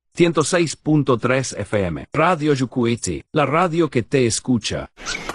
106.3 FM. Radio Yucuiti, la radio que te escucha.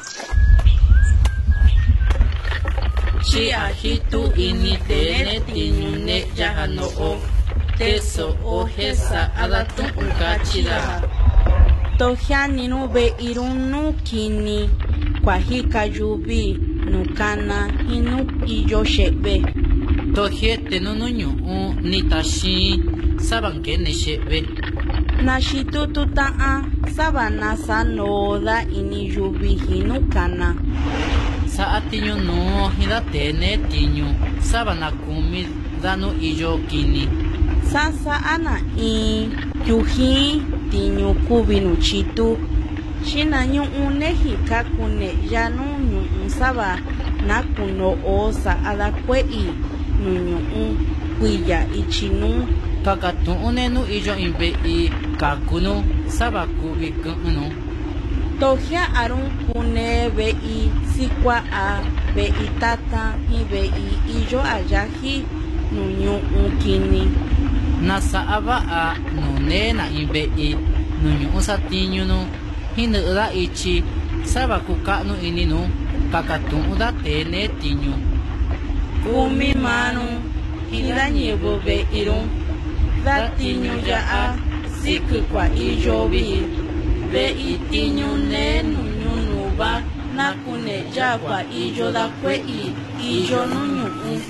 Chia hitu ini tene tinyune jahano o teso o hesa adatun ukachila. Tohia ninu be irunu kini kwa hika yubi nukana hinu iyo shebe. Tohie tenununyu nitashi sabankene shebe. Nashitutu taa sabana sanoda ini yubi hinukana. Sa atinyo no hidatene tinyo sabana kumi dano iyo kini. Sasa ana yuhi tinyo kubinu chitu. Shina nyu unehi kakune yanu nyu saba nakuno osa adakwe nyu kuya ichinu. Kakatu unenu iyo imbe kakunu saba kubi kunu. Tohia arun kune be sikwa a be tata hi be iyo ayahi nyu kini. Nasa aba a nunena imbe nunyu usatiño no hinura ichi saba kukanu ininu kakatu uda tene tiño. Kumi manu hira nyebo be irun da tiño ya a sikwa iyo be itiño ne nunyu nuba nakune ya kwa iyo da kwe iyo nunyu.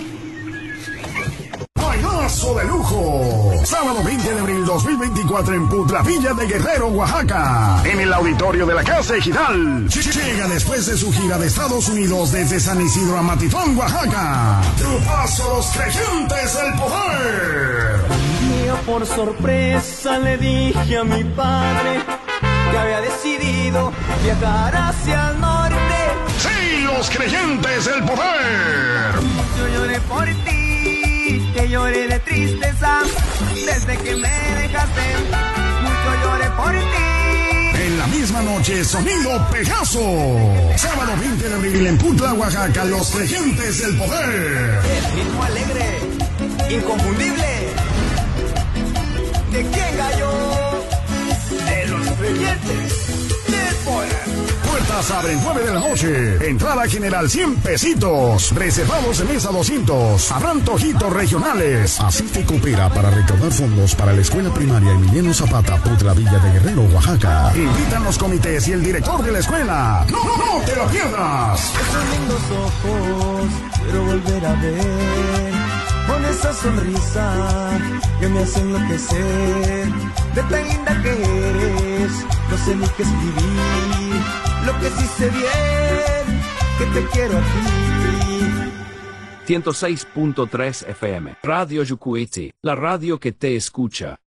Bailazo de lujo. Sábado 20 de abril 2024 en Putlavilla de Guerrero, Oaxaca. En el auditorio de la Casa Ejidal. Llega después de su gira de Estados Unidos desde San Isidro a Matitón, Oaxaca. Grupazo Los Creyentes del Poder. Un día por sorpresa le dije a mi padre que había decidido viajar hacia el norte. Sí, Los Creyentes del Poder. Yo lloré por ti, que lloré de tristeza, desde que me dejaste, mucho lloré por ti. En la misma noche, Sonido Pegaso. Sábado 20 de abril en Putla, Oaxaca, Los Creyentes del Poder. El ritmo alegre, inconfundible. ¿De quién gallo? De Los Creyentes del Poder. Puertas abren 9 de la noche. Entrada general 100 pesitos. Reservados en mesa 200. Habrán tojitos regionales. Asiste y coopera para recaudar fondos para la escuela primaria Emiliano Zapata, Putlavilla de Guerrero, Oaxaca. Invitan los comités y el director de la escuela. ¡No te lo pierdas! Esos lindos ojos quiero volver a ver, con esa sonrisa que me hace enloquecer. De tan linda que eres, no sé ni qué escribir. Lo que sí sé bien, que te quiero a ti. 106.3 FM. Radio Yucuiti, la radio que te escucha.